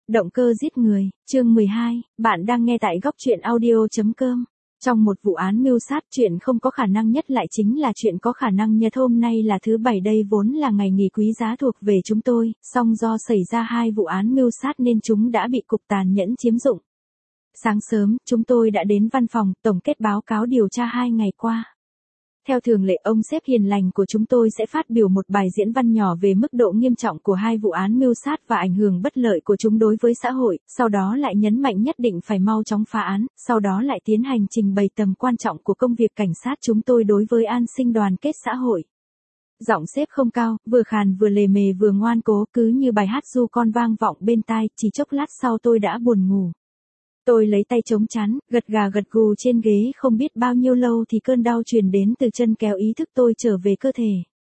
Động cơ giết người, chương 12, bạn đang nghe tại góc truyện audio.com. Trong một vụ án mưu sát, chuyện không có khả năng nhất lại chính là chuyện có khả năng nhất. Hôm nay là thứ Bảy, đây vốn là ngày nghỉ quý giá thuộc về chúng tôi, song do xảy ra hai vụ án mưu sát nên chúng đã bị cục tàn nhẫn chiếm dụng. Sáng sớm, chúng tôi đã đến văn phòng, tổng kết báo cáo điều tra 2 ngày qua. Theo thường lệ, ông sếp hiền lành của chúng tôi sẽ phát biểu một bài diễn văn nhỏ về mức độ nghiêm trọng của hai vụ án mưu sát và ảnh hưởng bất lợi của chúng đối với xã hội, sau đó lại nhấn mạnh nhất định phải mau chóng phá án, sau đó lại tiến hành trình bày tầm quan trọng của công việc cảnh sát chúng tôi đối với an sinh đoàn kết xã hội. Giọng sếp không cao, vừa khàn vừa lề mề vừa ngoan cố, cứ như bài hát ru con vang vọng bên tai, chỉ chốc lát sau tôi đã buồn ngủ. Tôi lấy tay chống trán, gật gà gật gù trên ghế, không biết bao nhiêu lâu thì cơn đau truyền đến từ chân kéo ý thức tôi trở về cơ thể.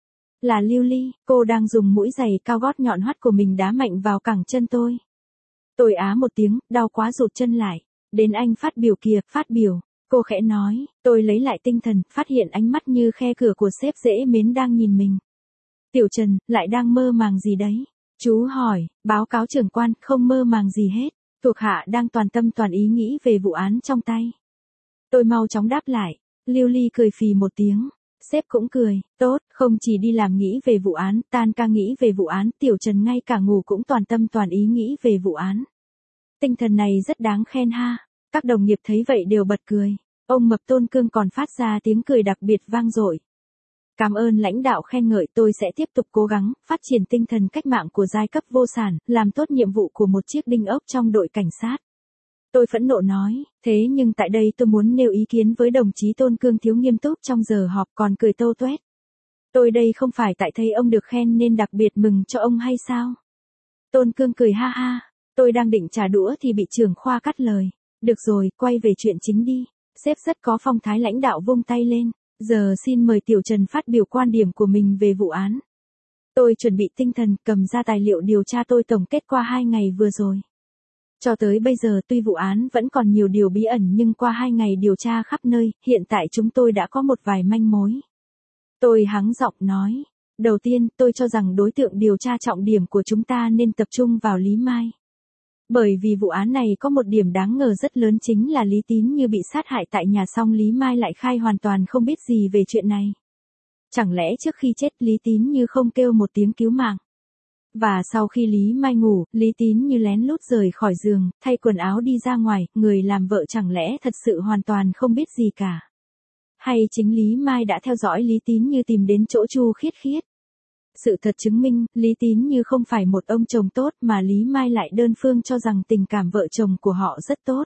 Là Lưu Ly, cô đang dùng mũi giày cao gót nhọn hoắt của mình đá mạnh vào cẳng chân tôi. Tôi á một tiếng, đau quá rụt chân lại. Đến anh phát biểu kìa, phát biểu. Cô khẽ nói, tôi lấy lại tinh thần, phát hiện ánh mắt như khe cửa của sếp dễ mến đang nhìn mình. Tiểu Trần, lại đang mơ màng gì đấy? Chú hỏi, báo cáo trưởng quan, không mơ màng gì hết. Thuộc hạ đang toàn tâm toàn ý nghĩ về vụ án trong tay. Tôi mau chóng đáp lại. Lưu Ly cười phì một tiếng. Sếp cũng cười. Tốt, không chỉ đi làm nghĩ về vụ án, tan ca nghĩ về vụ án, Tiểu Trần ngay cả ngủ cũng toàn tâm toàn ý nghĩ về vụ án. Tinh thần này rất đáng khen ha. Các đồng nghiệp thấy vậy đều bật cười. Ông Mập Tôn Cương còn phát ra tiếng cười đặc biệt vang dội. Cảm ơn lãnh đạo khen ngợi, tôi sẽ tiếp tục cố gắng, phát triển tinh thần cách mạng của giai cấp vô sản, làm tốt nhiệm vụ của một chiếc đinh ốc trong đội cảnh sát. Tôi phẫn nộ nói, thế nhưng tại đây tôi muốn nêu ý kiến với đồng chí Tôn Cương thiếu nghiêm túc trong giờ họp còn cười tâu tuét. Tôi đây không phải tại thấy ông được khen nên đặc biệt mừng cho ông hay sao? Tôn Cương cười ha ha, tôi đang định trả đũa thì bị trưởng khoa cắt lời. Được rồi, quay về chuyện chính đi. Sếp rất có phong thái lãnh đạo vung tay lên. Giờ xin mời Tiểu Trần phát biểu quan điểm của mình về vụ án. Tôi chuẩn bị tinh thần, cầm ra tài liệu điều tra tôi tổng kết qua 2 ngày vừa rồi. Cho tới bây giờ tuy vụ án vẫn còn nhiều điều bí ẩn nhưng qua 2 ngày điều tra khắp nơi, hiện tại chúng tôi đã có một vài manh mối. Tôi hắng giọng nói. Đầu tiên, tôi cho rằng đối tượng điều tra trọng điểm của chúng ta nên tập trung vào Lý Mai. Bởi vì vụ án này có một điểm đáng ngờ rất lớn chính là Lý Tín Như bị sát hại tại nhà xong Lý Mai lại khai hoàn toàn không biết gì về chuyện này. Chẳng lẽ trước khi chết Lý Tín Như không kêu một tiếng cứu mạng? Và sau khi Lý Mai ngủ, Lý Tín Như lén lút rời khỏi giường, thay quần áo đi ra ngoài, người làm vợ chẳng lẽ thật sự hoàn toàn không biết gì cả? Hay chính Lý Mai đã theo dõi Lý Tín Như tìm đến chỗ Chu Khiết Khiết? Sự thật chứng minh, Lý Tín Như không phải một ông chồng tốt mà Lý Mai lại đơn phương cho rằng tình cảm vợ chồng của họ rất tốt.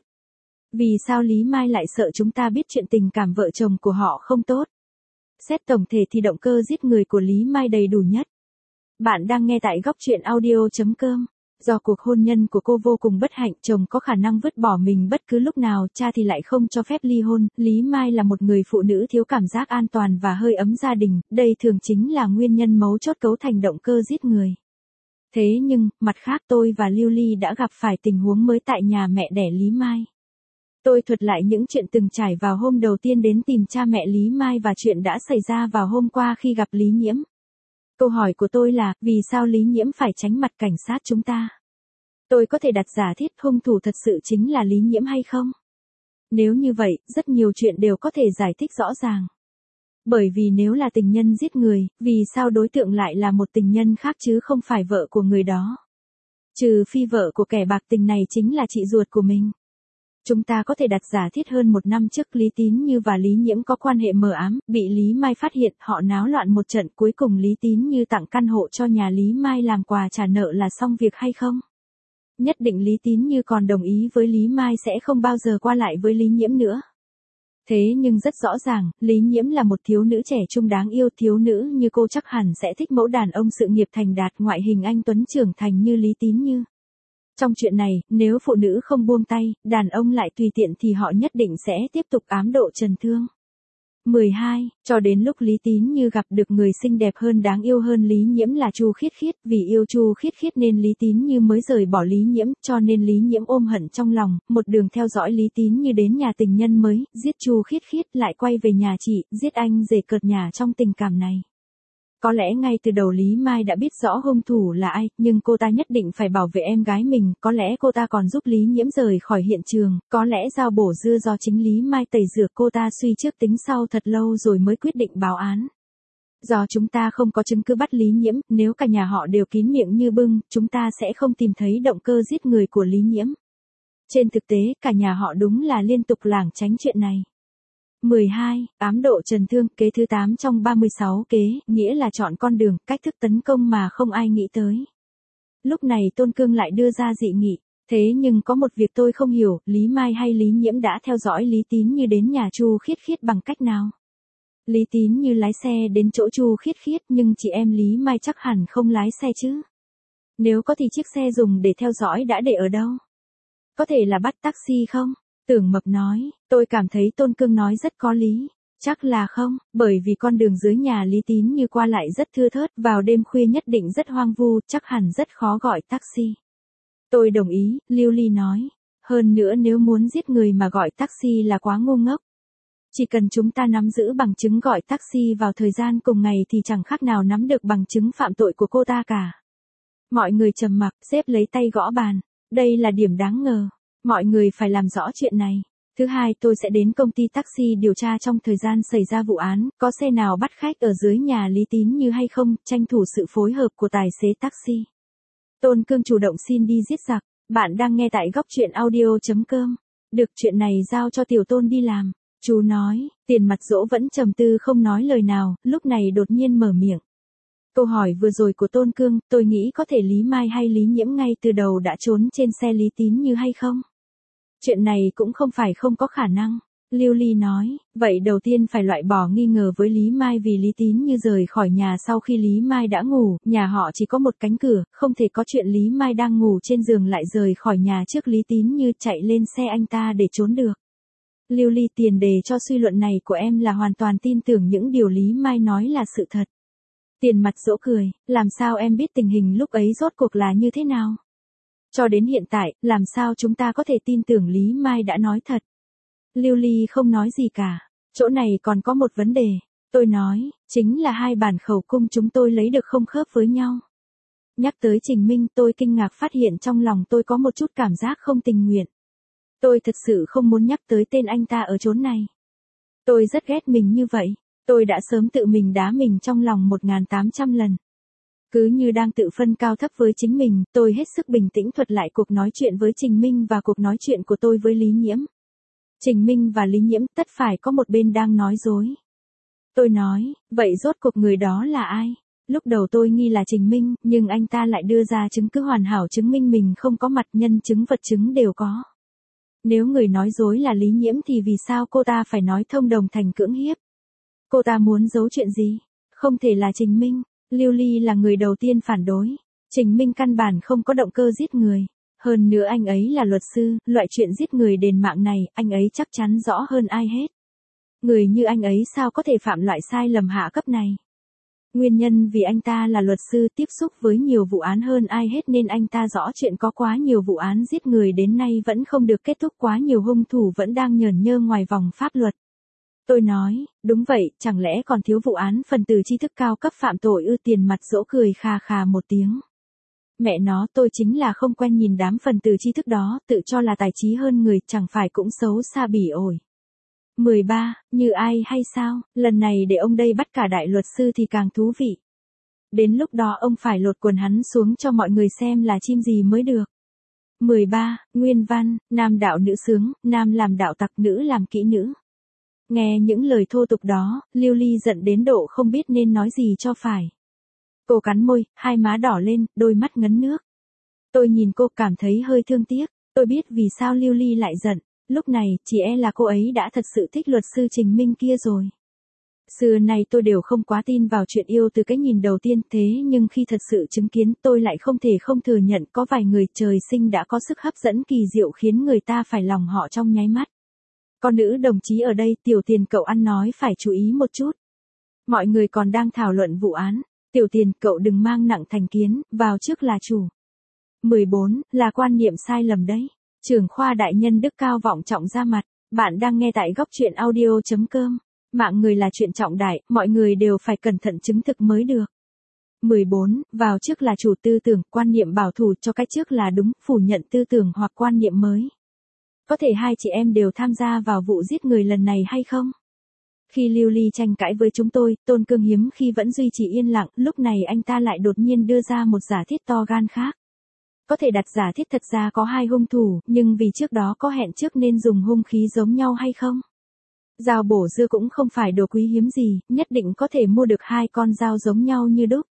Vì sao Lý Mai lại sợ chúng ta biết chuyện tình cảm vợ chồng của họ không tốt? Xét tổng thể thì động cơ giết người của Lý Mai đầy đủ nhất. Bạn đang nghe tại góc truyện audio.com. Do cuộc hôn nhân của cô vô cùng bất hạnh, chồng có khả năng vứt bỏ mình bất cứ lúc nào, cha thì lại không cho phép ly hôn, Lý Mai là một người phụ nữ thiếu cảm giác an toàn và hơi ấm gia đình, đây thường chính là nguyên nhân mấu chốt cấu thành động cơ giết người. Thế nhưng, mặt khác tôi và Lưu Ly đã gặp phải tình huống mới tại nhà mẹ đẻ Lý Mai. Tôi thuật lại những chuyện từng trải vào hôm đầu tiên đến tìm cha mẹ Lý Mai và chuyện đã xảy ra vào hôm qua khi gặp Lý Nhiễm. Câu hỏi của tôi là, vì sao Lý Nhiễm phải tránh mặt cảnh sát chúng ta? Tôi có thể đặt giả thiết hung thủ thật sự chính là Lý Nhiễm hay không? Nếu như vậy, rất nhiều chuyện đều có thể giải thích rõ ràng. Bởi vì nếu là tình nhân giết người, vì sao đối tượng lại là một tình nhân khác chứ không phải vợ của người đó? Trừ phi vợ của kẻ bạc tình này chính là chị ruột của mình. Chúng ta có thể đặt giả thiết hơn 1 năm trước Lý Tín Như và Lý Nhiễm có quan hệ mờ ám, bị Lý Mai phát hiện, họ náo loạn một trận, cuối cùng Lý Tín Như tặng căn hộ cho nhà Lý Mai làm quà trả nợ là xong việc hay không? Nhất định Lý Tín Như còn đồng ý với Lý Mai sẽ không bao giờ qua lại với Lý Nhiễm nữa. Thế nhưng rất rõ ràng, Lý Nhiễm là một thiếu nữ trẻ trung đáng yêu, thiếu nữ như cô chắc hẳn sẽ thích mẫu đàn ông sự nghiệp thành đạt, ngoại hình anh tuấn trưởng thành như Lý Tín Như. Trong chuyện này, nếu phụ nữ không buông tay, đàn ông lại tùy tiện thì họ nhất định sẽ tiếp tục ám độ trần thương. 12. Cho đến lúc Lý Tín Như gặp được người xinh đẹp hơn đáng yêu hơn Lý Nhiễm là Chu Khiết Khiết, vì yêu Chu Khiết Khiết nên Lý Tín Như mới rời bỏ Lý Nhiễm, cho nên Lý Nhiễm ôm hận trong lòng, một đường theo dõi Lý Tín Như đến nhà tình nhân mới, giết Chu Khiết Khiết lại quay về nhà chị, giết anh rể cợt nhả trong tình cảm này. Có lẽ ngay từ đầu Lý Mai đã biết rõ hung thủ là ai, nhưng cô ta nhất định phải bảo vệ em gái mình, có lẽ cô ta còn giúp Lý Nhiễm rời khỏi hiện trường, có lẽ dao bổ dưa do chính Lý Mai tẩy rửa cô ta suy trước tính sau thật lâu rồi mới quyết định báo án. Do chúng ta không có chứng cứ bắt Lý Nhiễm, nếu cả nhà họ đều kín miệng như bưng, chúng ta sẽ không tìm thấy động cơ giết người của Lý Nhiễm. Trên thực tế, cả nhà họ đúng là liên tục lảng tránh chuyện này. 12. Ám độ trần thương, kế thứ 8 trong 36 kế, nghĩa là chọn con đường, cách thức tấn công mà không ai nghĩ tới. Lúc này Tôn Cương lại đưa ra dị nghị. Thế nhưng có một việc tôi không hiểu, Lý Mai hay Lý Nhiễm đã theo dõi Lý Tín Như đến nhà Chu Khiết Khiết bằng cách nào? Lý Tín Như lái xe đến chỗ Chu Khiết Khiết nhưng chị em Lý Mai chắc hẳn không lái xe chứ. Nếu có thì chiếc xe dùng để theo dõi đã để ở đâu? Có thể là bắt taxi không? Tưởng Mập nói, tôi cảm thấy Tôn Cương nói rất có lý. Chắc là không, bởi vì con đường dưới nhà Lý Tín Như qua lại rất thưa thớt, vào đêm khuya nhất định rất hoang vu, chắc hẳn rất khó gọi taxi. Tôi đồng ý, Lưu Ly nói. Hơn nữa nếu muốn giết người mà gọi taxi là quá ngu ngốc. Chỉ cần chúng ta nắm giữ bằng chứng gọi taxi vào thời gian cùng ngày thì chẳng khác nào nắm được bằng chứng phạm tội của cô ta cả. Mọi người trầm mặc, xếp lấy tay gõ bàn. Đây là điểm đáng ngờ. Mọi người phải làm rõ chuyện này. Thứ hai, tôi sẽ đến công ty taxi điều tra trong thời gian xảy ra vụ án, có xe nào bắt khách ở dưới nhà Lý Tín Như hay không, tranh thủ sự phối hợp của tài xế taxi. Tôn Cương chủ động xin đi giết giặc. Bạn đang nghe tại góc truyện audio.com. Được, chuyện này giao cho Tiểu Tôn đi làm. Chú nói, Tiền Mặt Dỗ vẫn trầm tư không nói lời nào, lúc này đột nhiên mở miệng. Câu hỏi vừa rồi của Tôn Cương, tôi nghĩ có thể Lý Mai hay Lý Nhiễm ngay từ đầu đã trốn trên xe Lý Tín Như hay không? Chuyện này cũng không phải không có khả năng. Lưu Ly nói, vậy đầu tiên phải loại bỏ nghi ngờ với Lý Mai vì Lý Tín Như rời khỏi nhà sau khi Lý Mai đã ngủ, nhà họ chỉ có một cánh cửa, không thể có chuyện Lý Mai đang ngủ trên giường lại rời khỏi nhà trước Lý Tín Như chạy lên xe anh ta để trốn được. Lưu Ly, tiền đề cho suy luận này của em là hoàn toàn tin tưởng những điều Lý Mai nói là sự thật. Tiền Mặt Dỗ cười, làm sao em biết tình hình lúc ấy rốt cuộc là như thế nào? Cho đến hiện tại, làm sao chúng ta có thể tin tưởng Lý Mai đã nói thật? Lưu Ly không nói gì cả. Chỗ này còn có một vấn đề. Tôi nói, chính là hai bản khẩu cung chúng tôi lấy được không khớp với nhau. Nhắc tới Trình Minh, tôi kinh ngạc phát hiện trong lòng tôi có một chút cảm giác không tình nguyện. Tôi thật sự không muốn nhắc tới tên anh ta ở chốn này. Tôi rất ghét mình như vậy. Tôi đã sớm tự mình đá mình trong lòng 1800 lần. Cứ như đang tự phân cao thấp với chính mình, tôi hết sức bình tĩnh thuật lại cuộc nói chuyện với Trình Minh và cuộc nói chuyện của tôi với Lý Nhiễm. Trình Minh và Lý Nhiễm tất phải có một bên đang nói dối. Tôi nói, vậy rốt cuộc người đó là ai? Lúc đầu tôi nghi là Trình Minh, nhưng anh ta lại đưa ra chứng cứ hoàn hảo chứng minh mình không có mặt, nhân chứng vật chứng đều có. Nếu người nói dối là Lý Nhiễm thì vì sao cô ta phải nói thông đồng thành cưỡng hiếp? Cô ta muốn giấu chuyện gì? Không thể là Trình Minh. Lưu Ly là người đầu tiên phản đối. Trình Minh căn bản không có động cơ giết người. Hơn nữa anh ấy là luật sư, loại chuyện giết người đền mạng này, anh ấy chắc chắn rõ hơn ai hết. Người như anh ấy sao có thể phạm loại sai lầm hạ cấp này? Nguyên nhân vì anh ta là luật sư tiếp xúc với nhiều vụ án hơn ai hết nên anh ta rõ chuyện có quá nhiều vụ án giết người đến nay vẫn không được kết thúc, quá nhiều hung thủ vẫn đang nhởn nhơ ngoài vòng pháp luật. Tôi nói, đúng vậy, chẳng lẽ còn thiếu vụ án phần tử tri thức cao cấp phạm tội ư? Tiền Mặt Dỗ cười khà khà một tiếng. Mẹ nó, tôi chính là không quen nhìn đám phần tử tri thức đó, tự cho là tài trí hơn người, chẳng phải cũng xấu xa bỉ ổi. 13, như ai hay sao, lần này để ông đây bắt cả đại luật sư thì càng thú vị. Đến lúc đó ông phải lột quần hắn xuống cho mọi người xem là chim gì mới được. 13, nguyên văn, nam đạo nữ sướng, nam làm đạo tặc, nữ làm kỹ nữ. Nghe những lời thô tục đó, Lưu Ly giận đến độ không biết nên nói gì cho phải. Cô cắn môi, hai má đỏ lên, đôi mắt ngấn nước. Tôi nhìn cô cảm thấy hơi thương tiếc, tôi biết vì sao Lưu Ly lại giận. Lúc này, chỉ e là cô ấy đã thật sự thích luật sư Trình Minh kia rồi. Xưa này tôi đều không quá tin vào chuyện yêu từ cái nhìn đầu tiên, thế nhưng khi thật sự chứng kiến tôi lại không thể không thừa nhận có vài người trời sinh đã có sức hấp dẫn kỳ diệu khiến người ta phải lòng họ trong nháy mắt. Con nữ đồng chí ở đây, Tiểu Tiền cậu ăn nói phải chú ý một chút. Mọi người còn đang thảo luận vụ án. Tiểu Tiền cậu đừng mang nặng thành kiến, vào trước là chủ. 14, là quan niệm sai lầm đấy. Trưởng khoa đại nhân đức cao vọng trọng ra mặt. Bạn đang nghe tại góc truyện audio.com. Mạng người là chuyện trọng đại, mọi người đều phải cẩn thận chứng thực mới được. 14. Vào trước là chủ tư tưởng, quan niệm bảo thủ cho cái trước là đúng, phủ nhận tư tưởng hoặc quan niệm mới. Có thể hai chị em đều tham gia vào vụ giết người lần này hay không? Khi Lưu Ly tranh cãi với chúng tôi, Tôn Cương hiếm khi vẫn duy trì yên lặng, lúc này anh ta lại đột nhiên đưa ra một giả thiết to gan khác. Có thể đặt giả thiết thật ra có hai hung thủ, nhưng vì trước đó có hẹn trước nên dùng hung khí giống nhau hay không? Dao bổ dưa cũng không phải đồ quý hiếm gì, nhất định có thể mua được hai con dao giống nhau như đúc.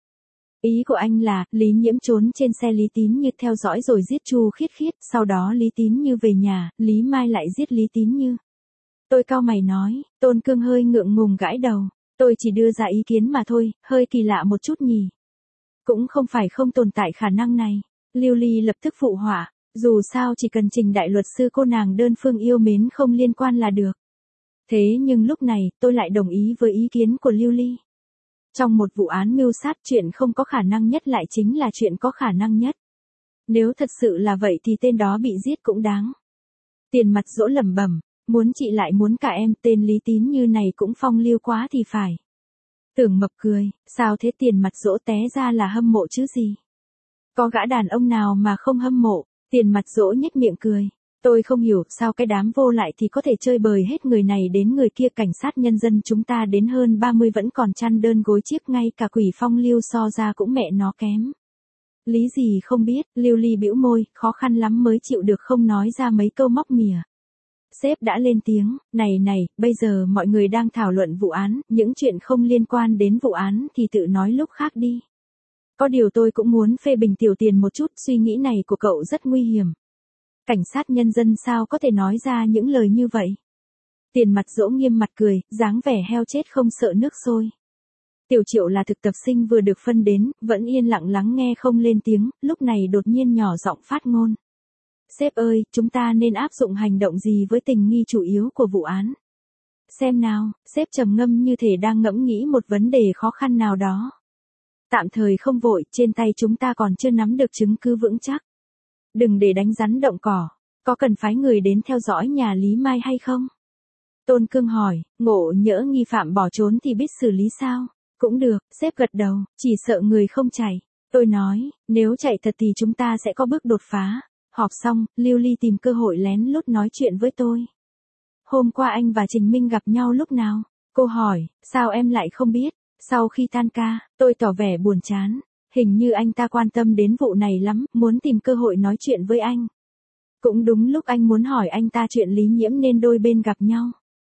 Ý của anh là, Lý Nhiễm trốn trên xe Lý Tín Như theo dõi rồi giết Chu Khiết Khiết, sau đó Lý Tín Như về nhà, Lý Mai lại giết Lý Tín Như. Tôi cau mày nói, Tôn Cương hơi ngượng ngùng gãi đầu, tôi chỉ đưa ra ý kiến mà thôi, hơi kỳ lạ một chút nhỉ. Cũng không phải không tồn tại khả năng này. Lưu Ly lập tức phụ họa, dù sao chỉ cần trình đại luật sư cô nàng đơn phương yêu mến không liên quan là được. Thế nhưng lúc này, tôi lại đồng ý với ý kiến của Lưu Ly. Trong một vụ án mưu sát, chuyện không có khả năng nhất lại chính là chuyện có khả năng nhất. Nếu thật sự là vậy thì tên đó bị giết cũng đáng. Tiền Mặt Dỗ lẩm bẩm, muốn chị lại muốn cả em, tên Lý Tín Như này cũng phong lưu quá thì phải. Tưởng Mập cười, sao thế? Tiền Mặt Dỗ té ra là hâm mộ chứ gì. Có gã đàn ông nào mà không hâm mộ? Tiền Mặt Dỗ nhếch miệng cười. Tôi không hiểu sao cái đám vô lại thì có thể chơi bời hết người này đến người kia. Cảnh sát nhân dân chúng ta đến hơn 30 vẫn còn chăn đơn gối chiếc, ngay cả quỷ phong lưu so ra cũng mẹ nó kém. Lý gì không biết, Lưu Ly bĩu môi, khó khăn lắm mới chịu được không nói ra mấy câu móc mỉa. Sếp đã lên tiếng, này, bây giờ mọi người đang thảo luận vụ án, những chuyện không liên quan đến vụ án thì tự nói lúc khác đi. Có điều tôi cũng muốn phê bình Tiểu Tiền một chút, suy nghĩ này của cậu rất nguy hiểm. Cảnh sát nhân dân sao có thể nói ra những lời như vậy? Tiền Mặt Dỗ nghiêm mặt cười, dáng vẻ heo chết không sợ nước sôi. Tiểu Triệu là thực tập sinh vừa được phân đến, vẫn yên lặng lắng nghe không lên tiếng, lúc này đột nhiên nhỏ giọng phát ngôn. Sếp ơi, chúng ta nên áp dụng hành động gì với tình nghi chủ yếu của vụ án? Xem nào, sếp trầm ngâm như thể đang ngẫm nghĩ một vấn đề khó khăn nào đó. Tạm thời không vội, trên tay chúng ta còn chưa nắm được chứng cứ vững chắc. Đừng để đánh rắn động cỏ, có cần phái người đến theo dõi nhà Lý Mai hay không? Tôn Cương hỏi, ngộ nhỡ nghi phạm bỏ trốn thì biết xử lý sao? Cũng được, sếp gật đầu, chỉ sợ người không chạy. Tôi nói, nếu chạy thật thì chúng ta sẽ có bước đột phá. Họp xong, Lưu Ly tìm cơ hội lén lút nói chuyện với tôi. Hôm qua anh và Trình Minh gặp nhau lúc nào? Cô hỏi, sao em lại không biết? Sau khi tan ca, tôi tỏ vẻ buồn chán. Hình như anh ta quan tâm đến vụ này lắm, muốn tìm cơ hội nói chuyện với anh. Cũng đúng lúc anh muốn hỏi anh ta chuyện Lý Nhiễm nên đôi bên gặp nhau.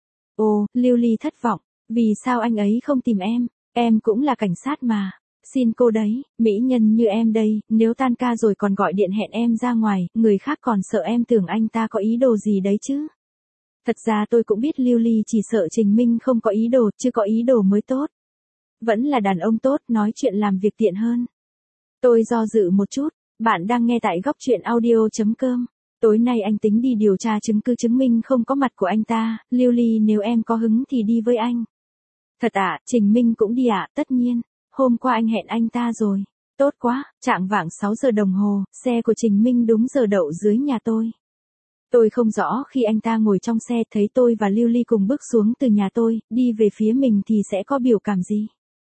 Ồ, Lưu Ly thất vọng, vì sao anh ấy không tìm em cũng là cảnh sát mà. Xin cô đấy, mỹ nhân như em đây, nếu tan ca rồi còn gọi điện hẹn em ra ngoài, người khác còn sợ em tưởng anh ta có ý đồ gì đấy chứ. Thật ra tôi cũng biết Lưu Ly chỉ sợ Trình Minh không có ý đồ, chứ có ý đồ mới tốt. Vẫn là đàn ông tốt, nói chuyện làm việc tiện hơn. Tôi do dự một chút, bạn đang nghe tại góc truyện audio.com. Tối nay anh tính đi điều tra chứng cứ chứng minh không có mặt của anh ta, Lưu Ly nếu em có hứng thì đi với anh. Thật ạ, Trình Minh cũng đi ạ, tất nhiên. Hôm qua anh hẹn anh ta rồi. Tốt quá, chạng vạng 6 giờ đồng hồ, xe của Trình Minh đúng giờ đậu dưới nhà tôi. Tôi không rõ khi anh ta ngồi trong xe thấy tôi và Lưu Ly cùng bước xuống từ nhà tôi, đi về phía mình thì sẽ có biểu cảm gì.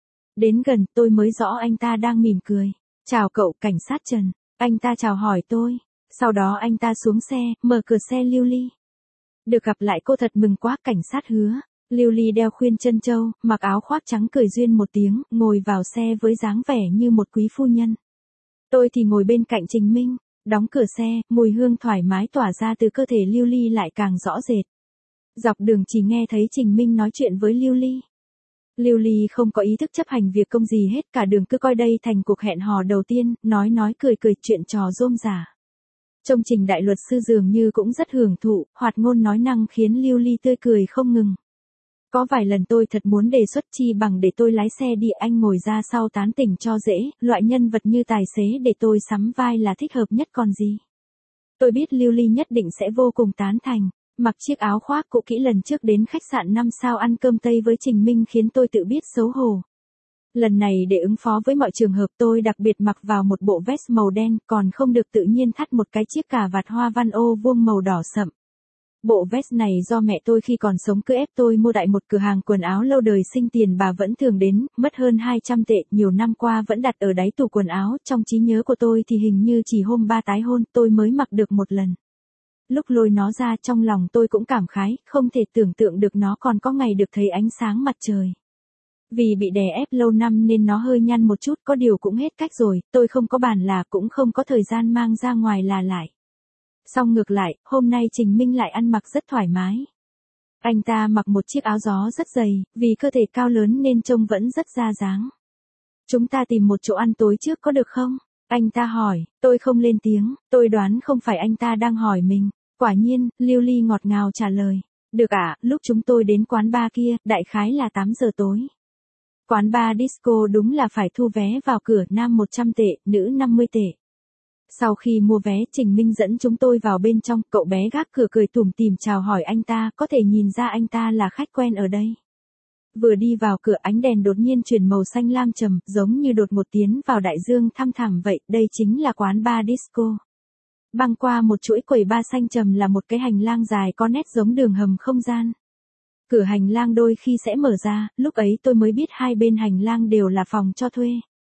Đến gần, tôi mới rõ anh ta đang mỉm cười. Chào cậu, cảnh sát Trần. Anh ta chào hỏi tôi. Sau đó anh ta xuống xe, mở cửa xe Lưu Ly. Được gặp lại cô thật mừng quá, cảnh sát Hứa. Lưu Ly đeo khuyên chân châu, mặc áo khoác trắng cười duyên một tiếng, ngồi vào xe với dáng vẻ như một quý phu nhân. Tôi thì ngồi bên cạnh Trình Minh, đóng cửa xe, mùi hương thoải mái tỏa ra từ cơ thể Lưu Ly lại càng rõ rệt. Dọc đường chỉ nghe thấy Trình Minh nói chuyện với Lưu Ly. Lưu Ly không có ý thức chấp hành việc công gì hết, cả đường cứ coi đây thành cuộc hẹn hò đầu tiên, nói cười chuyện trò rôm rả. Trông Trình đại luật sư dường như cũng rất hưởng thụ, hoạt ngôn nói năng khiến Lưu Ly tươi cười không ngừng. Có vài lần tôi thật muốn đề xuất chi bằng để tôi lái xe đi, anh ngồi ra sau tán tỉnh cho dễ, loại nhân vật như tài xế để tôi sắm vai là thích hợp nhất còn gì. Tôi biết Lưu Ly nhất định sẽ vô cùng tán thành, mặc chiếc áo khoác cũ kỹ lần trước đến khách sạn 5 sao ăn cơm Tây với Trình Minh khiến tôi tự biết xấu hổ. Lần này để ứng phó với mọi trường hợp tôi đặc biệt mặc vào một bộ vest màu đen, còn không được tự nhiên thắt một cái chiếc cà vạt hoa văn ô vuông màu đỏ sậm. Bộ vest này do mẹ tôi khi còn sống cứ ép tôi mua tại một cửa hàng quần áo lâu đời sinh tiền bà vẫn thường đến, mất hơn 200 tệ, nhiều năm qua vẫn đặt ở đáy tủ quần áo, trong trí nhớ của tôi thì hình như chỉ hôm ba tái hôn tôi mới mặc được một lần. Lúc lôi nó ra trong lòng tôi cũng cảm khái, không thể tưởng tượng được nó còn có ngày được thấy ánh sáng mặt trời. Vì bị đè ép lâu năm nên nó hơi nhăn một chút, có điều cũng hết cách rồi, tôi không có bàn là cũng không có thời gian mang ra ngoài là lại. Song ngược lại, hôm nay Trình Minh lại ăn mặc rất thoải mái. Anh ta mặc một chiếc áo gió rất dày, vì cơ thể cao lớn nên trông vẫn rất ra dáng. Chúng ta tìm một chỗ ăn tối trước có được không? Anh ta hỏi, tôi không lên tiếng, tôi đoán không phải anh ta đang hỏi mình. Quả nhiên, Lưu Ly ngọt ngào trả lời. Được ạ, lúc chúng tôi đến quán bar kia, đại khái là 8 giờ tối. Quán bar disco đúng là phải thu vé vào cửa, nam 100 tệ, nữ 50 tệ. Sau khi mua vé, Trình Minh dẫn chúng tôi vào bên trong, cậu bé gác cửa cười tủm tỉm chào hỏi anh ta, có thể nhìn ra anh ta là khách quen ở đây. Vừa đi vào cửa ánh đèn đột nhiên chuyển màu xanh lam trầm, giống như đột một tiến vào đại dương thăm thẳm vậy, đây chính là quán bar disco. Băng qua một chuỗi quầy bar xanh trầm là một cái hành lang dài có nét giống đường hầm không gian. Cửa hành lang đôi khi sẽ mở ra, lúc ấy tôi mới biết hai bên hành lang đều là phòng cho thuê.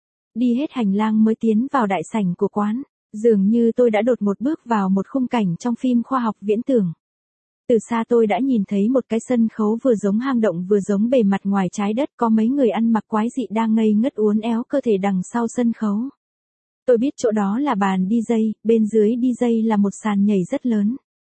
Đi hết hành lang mới tiến vào đại sảnh của quán, dường như tôi đã đột một bước vào một khung cảnh trong phim khoa học viễn tưởng. Từ xa tôi đã nhìn thấy một cái sân khấu vừa giống hang động vừa giống bề mặt ngoài trái đất, có mấy người ăn mặc quái dị đang ngây ngất uốn éo cơ thể đằng sau sân khấu. Tôi biết chỗ đó là bàn DJ, bên dưới DJ là một sàn nhảy rất lớn.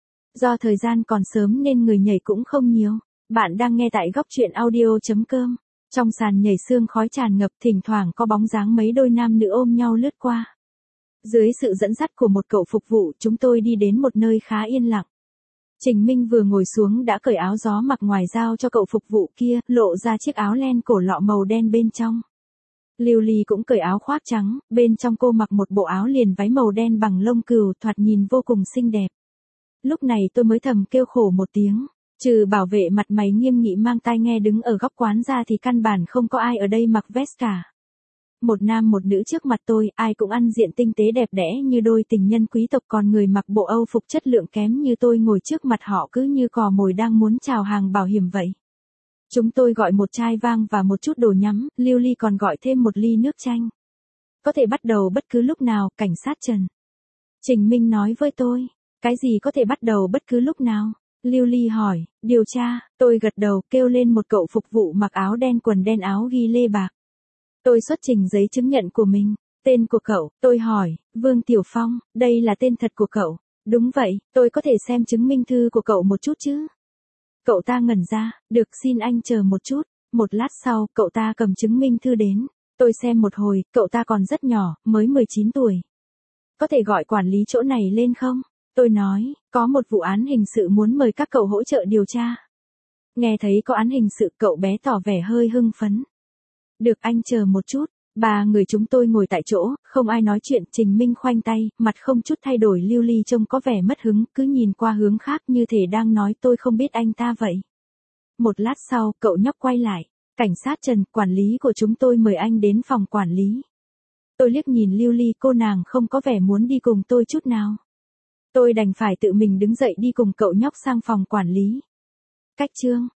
Do thời gian còn sớm nên người nhảy cũng không nhiều. Bạn đang nghe tại góc truyện audio.com. Trong sàn nhảy sương khói tràn ngập, thỉnh thoảng có bóng dáng mấy đôi nam nữ ôm nhau lướt qua. Dưới sự dẫn dắt của một cậu phục vụ, chúng tôi đi đến một nơi khá yên lặng. Trình Minh vừa ngồi xuống đã cởi áo gió mặc ngoài giao cho cậu phục vụ kia, lộ ra chiếc áo len cổ lọ màu đen bên trong. Lưu Ly cũng cởi áo khoác trắng, bên trong cô mặc một bộ áo liền váy màu đen bằng lông cừu, thoạt nhìn vô cùng xinh đẹp. Lúc này tôi mới thầm kêu khổ một tiếng, trừ bảo vệ mặt mày nghiêm nghị mang tai nghe đứng ở góc quán ra thì căn bản không có ai ở đây mặc vest cả. Một nam một nữ trước mặt tôi, ai cũng ăn diện tinh tế đẹp đẽ như đôi tình nhân quý tộc, còn người mặc bộ Âu phục chất lượng kém như tôi ngồi trước mặt họ cứ như cò mồi đang muốn chào hàng bảo hiểm vậy. Chúng tôi gọi một chai vang và một chút đồ nhắm, Lưu Ly còn gọi thêm một ly nước chanh. Có thể bắt đầu bất cứ lúc nào, cảnh sát Trần. Trình Minh nói với tôi, cái gì có thể bắt đầu bất cứ lúc nào? Lưu Ly hỏi, điều tra, tôi gật đầu, kêu lên một cậu phục vụ mặc áo đen quần đen áo ghi lê bạc. Tôi xuất trình giấy chứng nhận của mình. Tên của cậu, tôi hỏi, Vương Tiểu Phong, đây là tên thật của cậu. Đúng vậy, tôi có thể xem chứng minh thư của cậu một chút chứ? Cậu ta ngẩn ra, được, xin anh chờ một chút. Một lát sau, cậu ta cầm chứng minh thư đến. Tôi xem một hồi, cậu ta còn rất nhỏ, mới 19 tuổi. Có thể gọi quản lý chỗ này lên không? Tôi nói, có một vụ án hình sự muốn mời các cậu hỗ trợ điều tra. Nghe thấy có án hình sự, cậu bé tỏ vẻ hơi hưng phấn. Được, anh chờ một chút. Ba người chúng tôi ngồi tại chỗ, không ai nói chuyện. Trình Minh khoanh tay, mặt không chút thay đổi. Lưu Ly trông có vẻ mất hứng, cứ nhìn qua hướng khác như thể đang nói tôi không biết anh ta vậy. Một lát sau, cậu nhóc quay lại. Cảnh sát Trần, quản lý của chúng tôi mời anh đến phòng quản lý. Tôi liếc nhìn Lưu Ly, cô nàng không có vẻ muốn đi cùng tôi chút nào. Tôi đành phải tự mình đứng dậy đi cùng cậu nhóc sang phòng quản lý. Cách chương